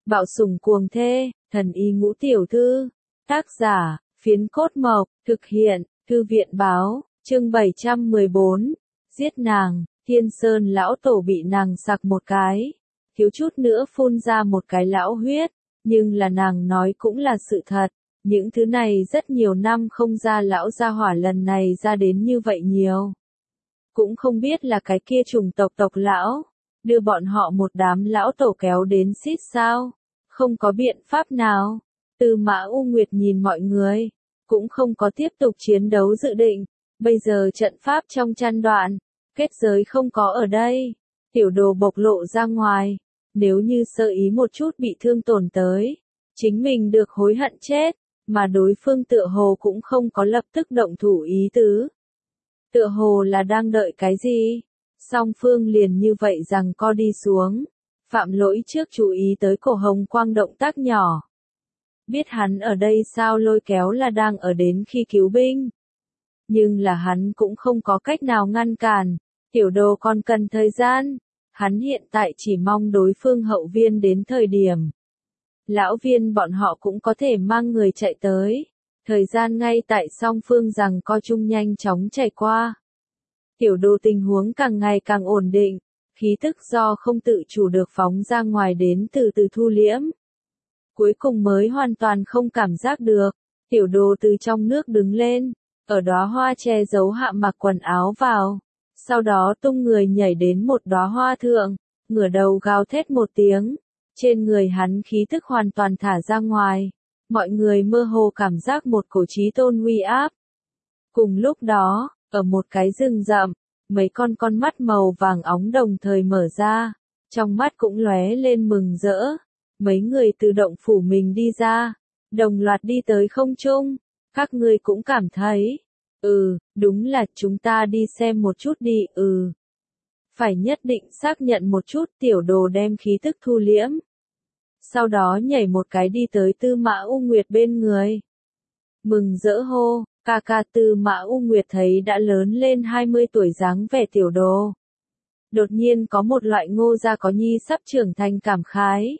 Bạo sủng cuồng thê, thần y ngũ tiểu thư. Tác giả, Phiến Cốt Mộc, thực hiện, Thư viện báo, chương 714. Giết nàng, Thiên Sơn lão tổ bị nàng sặc một cái, thiếu chút nữa phun ra một cái lão huyết, nhưng là nàng nói cũng là sự thật. Những thứ này rất nhiều năm không ra lão gia hỏa lần này ra đến như vậy nhiều. Cũng không biết là cái kia chủng tộc lão, đưa bọn họ một đám lão tổ kéo đến xít sao, không có biện pháp nào. Tư Mã U Nguyệt nhìn mọi người, cũng không có tiếp tục chiến đấu dự định, bây giờ trận pháp trong chăn đoạn, kết giới không có ở đây, tiểu đồ bộc lộ ra ngoài, nếu như sơ ý một chút bị thương tổn tới, chính mình được hối hận chết, mà đối phương tựa hồ cũng không có lập tức động thủ ý tứ. Tựa hồ là đang đợi cái gì? Song phương liền như vậy rằng co đi xuống. Phạm Lỗi trước chú ý tới Cổ Hồng Quang động tác nhỏ. Biết hắn ở đây sao lôi kéo là đang ở đến khi cứu binh. Nhưng là hắn cũng không có cách nào ngăn cản. Tiểu đồ còn cần thời gian. Hắn hiện tại chỉ mong đối phương hậu viên đến thời điểm. Lão viên bọn họ cũng có thể mang người chạy tới. Thời gian ngay tại song phương rằng co chung nhanh chóng chạy qua. Tiểu đồ tình huống càng ngày càng ổn định, khí tức do không tự chủ được phóng ra ngoài đến từ từ thu liễm. Cuối cùng mới hoàn toàn không cảm giác được, tiểu đồ từ trong nước đứng lên, ở đóa hoa che giấu hạ mặc quần áo vào, sau đó tung người nhảy đến một đóa hoa thượng, ngửa đầu gào thét một tiếng, trên người hắn khí tức hoàn toàn thả ra ngoài. Mọi người mơ hồ cảm giác một cổ chí tôn uy áp. Cùng lúc đó, ở một cái rừng rậm, mấy con mắt màu vàng óng đồng thời mở ra, trong mắt cũng lóe lên mừng rỡ. Mấy người từ động phủ mình đi ra, đồng loạt đi tới không trung. Các ngươi cũng cảm thấy, đúng là chúng ta đi xem một chút đi, Phải nhất định xác nhận một chút, tiểu đồ đem khí tức thu liễm. Sau đó nhảy một cái đi tới Tư Mã U Nguyệt bên người. Mừng rỡ hô, ca ca. Tư Mã U Nguyệt thấy đã lớn lên 20 tuổi dáng vẻ tiểu đồ. Đột nhiên có một loại Ngô gia có nhi sắp trưởng thành cảm khái.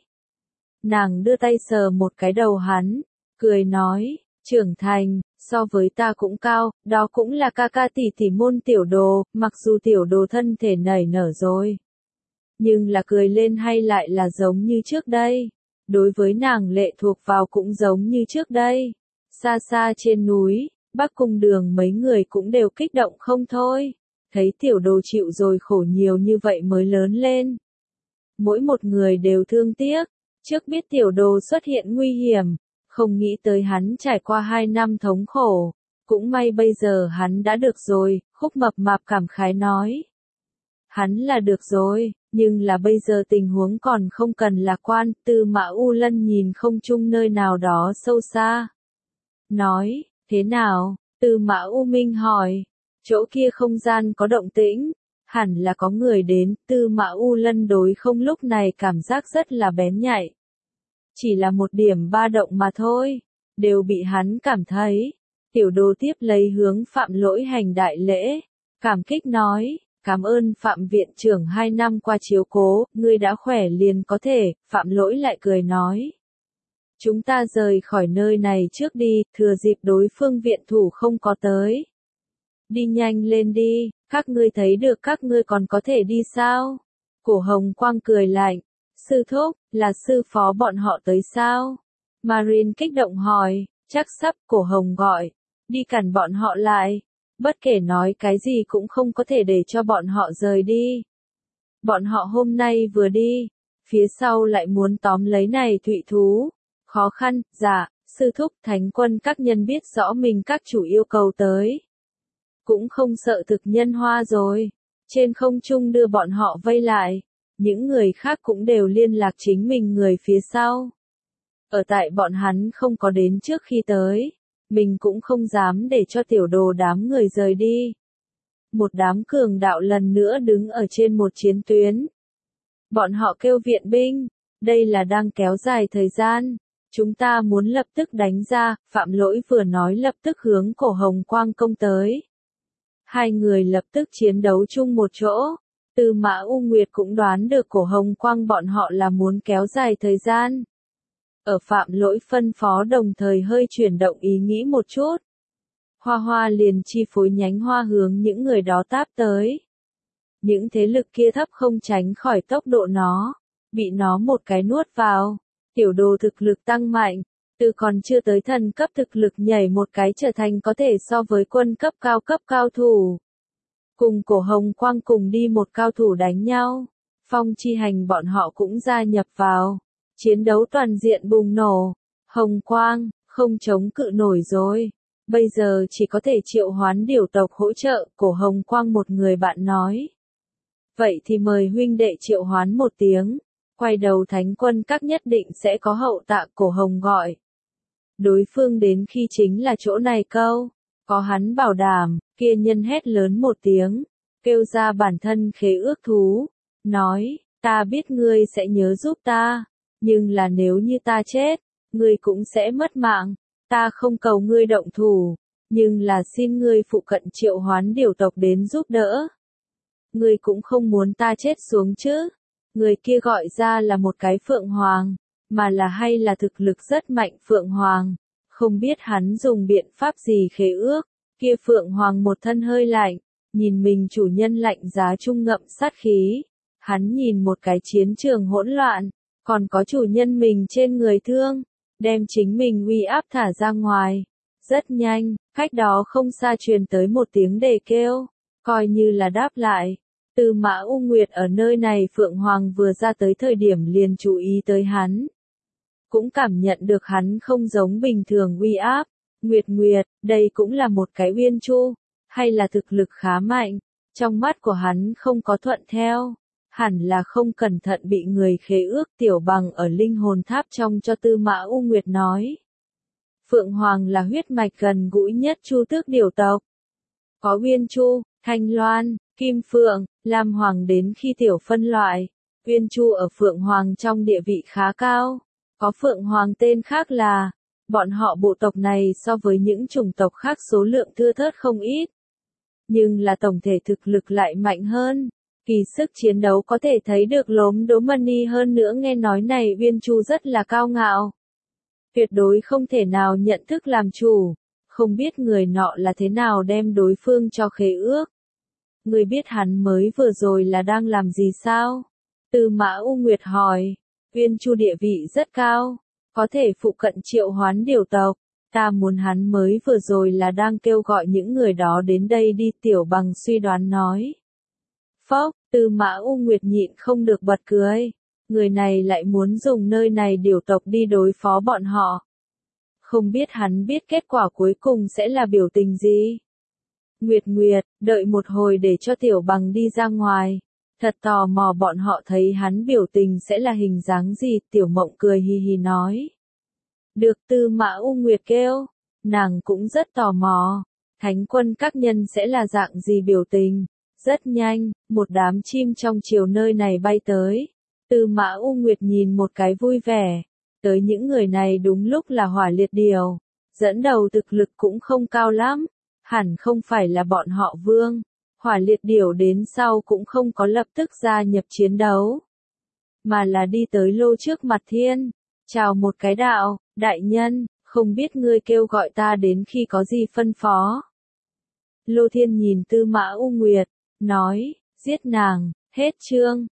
Nàng đưa tay sờ một cái đầu hắn, cười nói, trưởng thành, so với ta cũng cao, đó cũng là ca ca tỷ tỷ môn tiểu đồ, mặc dù tiểu đồ thân thể nảy nở rồi. Nhưng là cười lên hay lại là giống như trước đây. Đối với nàng lệ thuộc vào cũng giống như trước đây. Xa xa trên núi, Bắc Cung Đường mấy người cũng đều kích động không thôi. Thấy tiểu đồ chịu rồi khổ nhiều như vậy mới lớn lên. Mỗi một người đều thương tiếc. Trước biết tiểu đồ xuất hiện nguy hiểm, không nghĩ tới hắn trải qua 2 năm thống khổ. Cũng may bây giờ hắn đã được rồi, Khúc Mập Mạp cảm khái nói. Hắn là được rồi, nhưng là bây giờ tình huống còn không cần lạc quan. Tư Mã U Lân nhìn không chung nơi nào đó sâu xa. Nói, thế nào? Tư Mã U Minh hỏi. Chỗ kia không gian có động tĩnh, hẳn là có người đến. Tư Mã U Lân đối không lúc này cảm giác rất là bén nhạy. Chỉ là một điểm ba động mà thôi, đều bị hắn cảm thấy. Tiểu đồ tiếp lấy hướng Phạm Lỗi hành đại lễ, cảm kích nói. Cảm ơn Phạm viện trưởng 2 năm qua chiếu cố, ngươi đã khỏe liền có thể. Phạm Lỗi lại cười nói. Chúng ta rời khỏi nơi này trước đi, thừa dịp đối phương viện thủ không có tới. Đi nhanh lên đi, các ngươi thấy được các ngươi còn có thể đi sao? Cổ Hồng Quang cười lạnh. Sư thúc, là sư phó bọn họ tới sao? Marin kích động hỏi, chắc sắp. Cổ Hồng gọi, đi cản bọn họ lại. Bất kể nói cái gì cũng không có thể để cho bọn họ rời đi. Bọn họ hôm nay vừa đi, phía sau lại muốn tóm lấy này thụy thú. Khó khăn, dạ, sư thúc. Thánh quân các nhân biết rõ mình các chủ yêu cầu tới. Cũng không sợ thực nhân hoa rồi. Trên không trung đưa bọn họ vây lại. Những người khác cũng đều liên lạc chính mình người phía sau. Ở tại bọn hắn không có đến trước khi tới. Mình cũng không dám để cho tiểu đồ đám người rời đi. Một đám cường đạo lần nữa đứng ở trên một chiến tuyến. Bọn họ kêu viện binh. Đây là đang kéo dài thời gian. Chúng ta muốn lập tức đánh ra. Phạm Lỗi vừa nói lập tức hướng Cổ Hồng Quang công tới. Hai người lập tức chiến đấu chung một chỗ. Tư Mã U Nguyệt cũng đoán được Cổ Hồng Quang bọn họ là muốn kéo dài thời gian. ở Phạm Lỗi phân phó đồng thời hơi chuyển động ý nghĩ một chút. Hoa Hoa liền chi phối nhánh hoa hướng những người đó táp tới. Những thế lực kia thấp không tránh khỏi tốc độ nó, bị nó một cái nuốt vào. Tiểu đồ thực lực tăng mạnh, từ còn chưa tới thần cấp thực lực nhảy một cái trở thành có thể so với quân cấp cao thủ. Cùng Cổ Hồng Quang cùng đi một cao thủ đánh nhau, Phong Chi Hành bọn họ cũng gia nhập vào. Chiến đấu toàn diện bùng nổ, Hồng Quang, không chống cự nổi rồi. Bây giờ chỉ có thể triệu hoán điểu tộc hỗ trợ, Cổ Hồng Quang một người bạn nói. Vậy thì mời huynh đệ triệu hoán một tiếng, quay đầu thánh quân các nhất định sẽ có hậu tạ, Cổ Hồng gọi. Đối phương đến khi chính là chỗ này câu, có hắn bảo đảm, kia nhân hét lớn một tiếng, kêu ra bản thân khế ước thú, nói, ta biết ngươi sẽ nhớ giúp ta, nhưng là nếu như ta chết, ngươi cũng sẽ mất mạng, ta không cầu ngươi động thủ, nhưng là xin ngươi phụ cận triệu hoán điểu tộc đến giúp đỡ. Ngươi cũng không muốn ta chết xuống chứ? Người kia gọi ra là một cái Phượng Hoàng, mà là hay là thực lực rất mạnh Phượng Hoàng, không biết hắn dùng biện pháp gì khế ước, kia Phượng Hoàng một thân hơi lạnh, nhìn mình chủ nhân lạnh giá trung ngậm sát khí, hắn nhìn một cái chiến trường hỗn loạn, còn có chủ nhân mình trên người thương, đem chính mình uy áp thả ra ngoài. Rất nhanh, cách đó không xa truyền tới một tiếng đề kêu, coi như là đáp lại. Tư Mã U Nguyệt ở nơi này Phượng Hoàng vừa ra tới thời điểm liền chú ý tới hắn. Cũng cảm nhận được hắn không giống bình thường uy áp. Nguyệt, đây cũng là một cái Uyên Chu, hay là thực lực khá mạnh, trong mắt của hắn không có thuận theo. Hẳn là không cẩn thận bị người khế ước. Tiểu Bằng ở linh hồn tháp trong cho Tư Mã U Nguyệt nói. Phượng Hoàng là huyết mạch gần gũi nhất Chu tước điểu tộc. Có Uyên Chu, Thanh Loan, Kim Phượng, Lam Hoàng đến khi tiểu phân loại. Uyên Chu ở Phượng Hoàng trong địa vị khá cao. Có Phượng Hoàng tên khác là, bọn họ bộ tộc này so với những chủng tộc khác số lượng thưa thớt không ít. Nhưng là tổng thể thực lực lại mạnh hơn. Kỳ sức chiến đấu có thể thấy được lốm đốm mani hơn nữa, nghe nói này Uyên Chu rất là cao ngạo. Tuyệt đối không thể nào nhận thức làm chủ. Không biết người nọ là thế nào đem đối phương cho khế ước. Người biết hắn mới vừa rồi là đang làm gì sao? Tư Mã U Nguyệt hỏi. Uyên Chu địa vị rất cao, có thể phụ cận triệu hoán điểu tộc. Ta muốn hắn mới vừa rồi là đang kêu gọi những người đó đến đây đi, Tiểu Bằng suy đoán nói. Phốc, Tư Mã U Nguyệt nhịn không được bật cười. Người này lại muốn dùng nơi này điểu tộc đi đối phó bọn họ. Không biết hắn biết kết quả cuối cùng sẽ là biểu tình gì. Nguyệt, đợi một hồi để cho Tiểu Bằng đi ra ngoài. Thật tò mò bọn họ thấy hắn biểu tình sẽ là hình dáng gì, Tiểu Mộng cười hì hì nói. Được, Tư Mã U Nguyệt kêu, nàng cũng rất tò mò, thánh quân các nhân sẽ là dạng gì biểu tình. Rất nhanh, một đám chim trong chiều nơi này bay tới. Tư Mã U Nguyệt nhìn một cái vui vẻ, tới những người này đúng lúc là Hỏa Liệt Điểu, dẫn đầu thực lực cũng không cao lắm, hẳn không phải là bọn họ vương. Hỏa Liệt Điểu đến sau cũng không có lập tức gia nhập chiến đấu, mà là đi tới Lô trước mặt Thiên, chào một cái đạo, đại nhân, không biết ngươi kêu gọi ta đến khi có gì phân phó. Lô Thiên nhìn Tư Mã U Nguyệt, nói, giết nàng, hết chương.